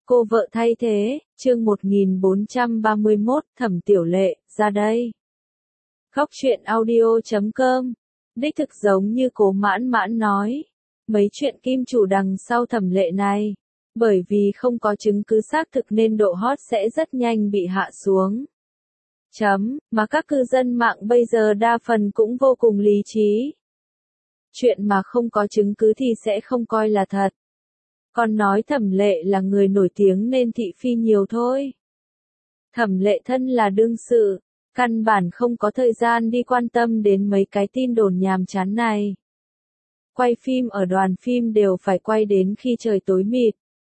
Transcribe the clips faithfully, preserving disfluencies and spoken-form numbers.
Cô vợ thay thế, chương một nghìn bốn trăm ba mươi mốt, Thẩm Tiểu Lệ, ra đây. Góc truyện audio chấm com. Đích thực giống như Cố Mãn Mãn nói. Mấy chuyện kim chủ đằng sau Thẩm Lệ này. Bởi vì không có chứng cứ xác thực nên độ hot sẽ rất nhanh bị hạ xuống. Chấm, mà các cư dân mạng bây giờ đa phần cũng vô cùng lý trí. Chuyện mà không có chứng cứ thì sẽ không coi là thật. Còn nói Thẩm Lệ là người nổi tiếng nên thị phi nhiều thôi. Thẩm Lệ thân là đương sự, căn bản không có thời gian đi quan tâm đến mấy cái tin đồn nhàm chán này. Quay phim ở đoàn phim đều phải quay đến khi trời tối mịt.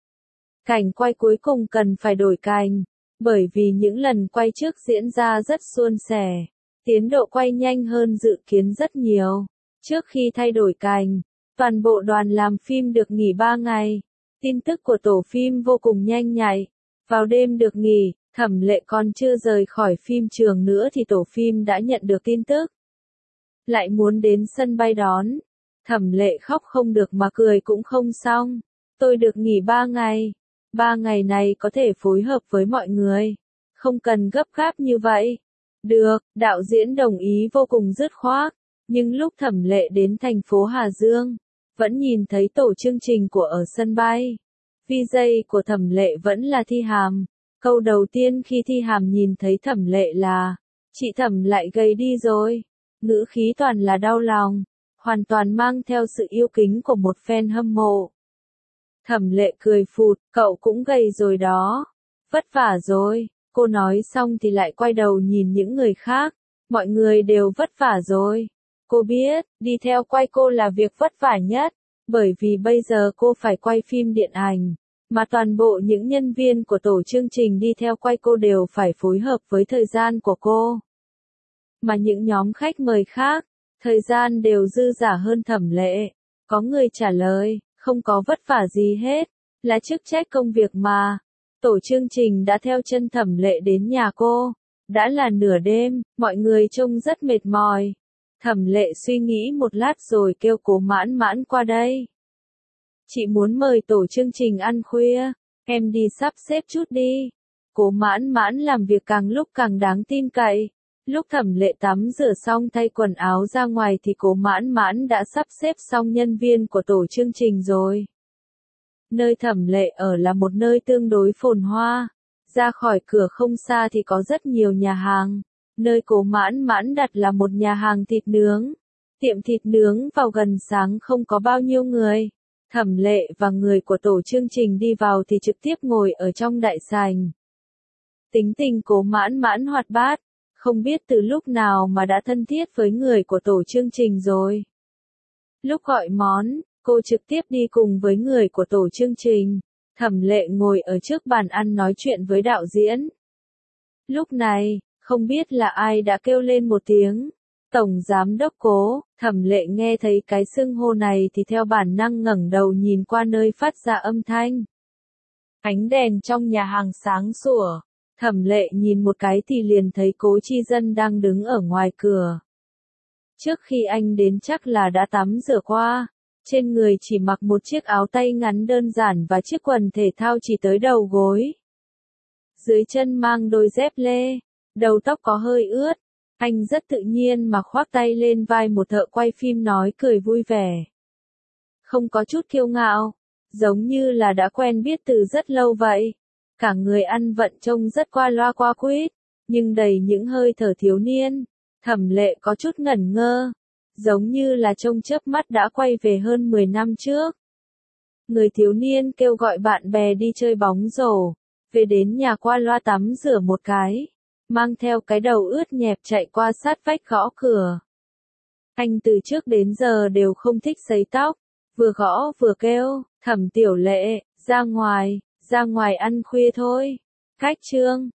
Cảnh quay cuối cùng cần phải đổi cành, bởi vì những lần quay trước diễn ra rất suôn sẻ, tiến độ quay nhanh hơn dự kiến rất nhiều. Trước khi thay đổi cành, toàn bộ đoàn làm phim được nghỉ ba ngày. Tin tức của tổ phim vô cùng nhanh nhạy. Vào đêm được nghỉ, Thẩm Lệ còn chưa rời khỏi phim trường nữa thì tổ phim đã nhận được tin tức. Lại muốn đến sân bay đón. Thẩm Lệ khóc không được mà cười cũng không xong. Tôi được nghỉ ba ngày. Ba ngày này có thể phối hợp với mọi người. Không cần gấp gáp như vậy. Được, đạo diễn đồng ý vô cùng dứt khoát. Nhưng lúc Thẩm Lệ đến thành phố Hà Dương, vẫn nhìn thấy tổ chương trình của ở sân bay. vê giê của Thẩm Lệ vẫn là Thi Hàm. Câu đầu tiên khi Thi Hàm nhìn thấy Thẩm Lệ là, chị Thẩm lại gầy đi rồi. Ngữ khí toàn là đau lòng, hoàn toàn mang theo sự yêu kính của một fan hâm mộ. Thẩm Lệ cười phụt, cậu cũng gầy rồi đó. Vất vả rồi. Cô nói xong thì lại quay đầu nhìn những người khác. Mọi người đều vất vả rồi. Cô biết, đi theo quay cô là việc vất vả nhất, bởi vì bây giờ cô phải quay phim điện ảnh, mà toàn bộ những nhân viên của tổ chương trình đi theo quay cô đều phải phối hợp với thời gian của cô. Mà những nhóm khách mời khác, thời gian đều dư dả hơn Thẩm Lệ. Có người trả lời, không có vất vả gì hết, là chức trách công việc mà. Tổ chương trình đã theo chân Thẩm Lệ đến nhà cô. Đã là nửa đêm, mọi người trông rất mệt mỏi. Thẩm Lệ suy nghĩ một lát rồi kêu Cố Mãn Mãn qua đây. Chị muốn mời tổ chương trình ăn khuya, em đi sắp xếp chút đi. Cố Mãn Mãn làm việc càng lúc càng đáng tin cậy. Lúc Thẩm Lệ tắm rửa xong thay quần áo ra ngoài thì Cố Mãn Mãn đã sắp xếp xong nhân viên của tổ chương trình rồi. Nơi Thẩm Lệ ở là một nơi tương đối phồn hoa. Ra khỏi cửa không xa thì có rất nhiều nhà hàng. Nơi Cố Mãn Mãn đặt là một nhà hàng thịt nướng. Tiệm thịt nướng vào gần sáng không có bao nhiêu người. Thẩm Lệ và người của tổ chương trình đi vào thì trực tiếp ngồi ở trong đại sảnh. Tính tình Cố Mãn Mãn hoạt bát, không biết từ lúc nào mà đã thân thiết với người của tổ chương trình rồi. Lúc gọi món, cô trực tiếp đi cùng với người của tổ chương trình. Thẩm Lệ ngồi ở trước bàn ăn nói chuyện với đạo diễn. Lúc này, không biết là ai đã kêu lên một tiếng. Tổng giám đốc Cố. Thẩm Lệ nghe thấy cái xưng hô này thì theo bản năng ngẩng đầu nhìn qua nơi phát ra âm thanh. Ánh đèn trong nhà hàng sáng sủa. Thẩm Lệ nhìn một cái thì liền thấy Cố Chi Dân đang đứng ở ngoài cửa. Trước khi anh đến chắc là đã tắm rửa qua. Trên người chỉ mặc một chiếc áo tay ngắn đơn giản và chiếc quần thể thao chỉ tới đầu gối. Dưới chân mang đôi dép lê. Đầu tóc có hơi ướt. Anh rất tự nhiên mà khoác tay lên vai một thợ quay phim nói cười vui vẻ. Không có chút kiêu ngạo. Giống như là đã quen biết từ rất lâu vậy. Cả người ăn vận trông rất qua loa qua quýt. Nhưng đầy những hơi thở thiếu niên. Thẩm Lệ có chút ngẩn ngơ. Giống như là trông chớp mắt đã quay về hơn mười năm trước. Người thiếu niên kêu gọi bạn bè đi chơi bóng rổ. Về đến nhà qua loa tắm rửa một cái. Mang theo cái đầu ướt nhẹp chạy qua sát vách gõ cửa. Anh từ trước đến giờ đều không thích sấy tóc. Vừa gõ vừa kêu, Thẩm Tiểu Lệ, ra ngoài, ra ngoài ăn khuya thôi. Cách chương.